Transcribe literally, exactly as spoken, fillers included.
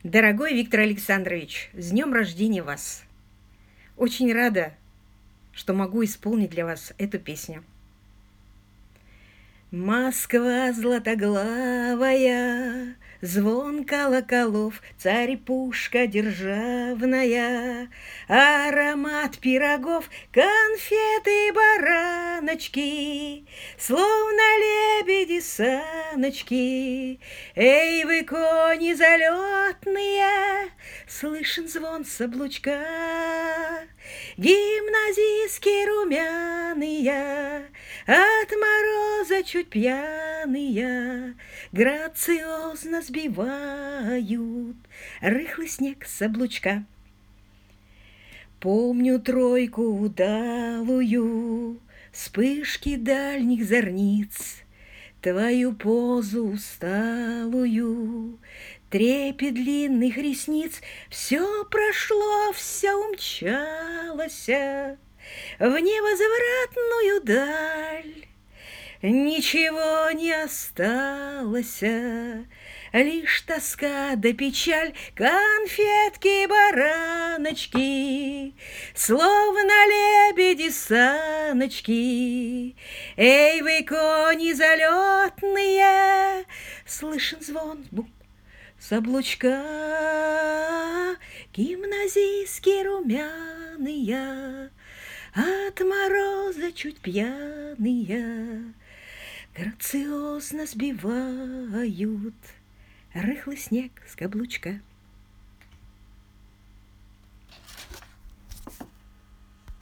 Дорогой Виктор Александрович, с днем рождения вас! Очень рада, что могу исполнить для вас эту песню. Москва златоглавая, звон колоколов, царь-пушка державная, аромат пирогов, конфеты, бараночки, словно лебеди-саночки. Эй, вы, кони залетные, слышен звон с гимназистки румяные, от мороза чуть пьяные, грациозно сбивают рыхлый снег с облучка. Помню тройку удалую, вспышки дальних зорниц, твою позу усталую, трепет длинных ресниц. Все прошло, все умчалось в невозвратную даль. Ничего не осталось, лишь тоска да печаль. Конфетки, бараночки, словно лебеди-саночки. Эй, вы, кони залетные, слышен звон с облучка. Гимназистки румяные, от мороза чуть пьяные, грациозно сбивают рыхлый снег с каблучка.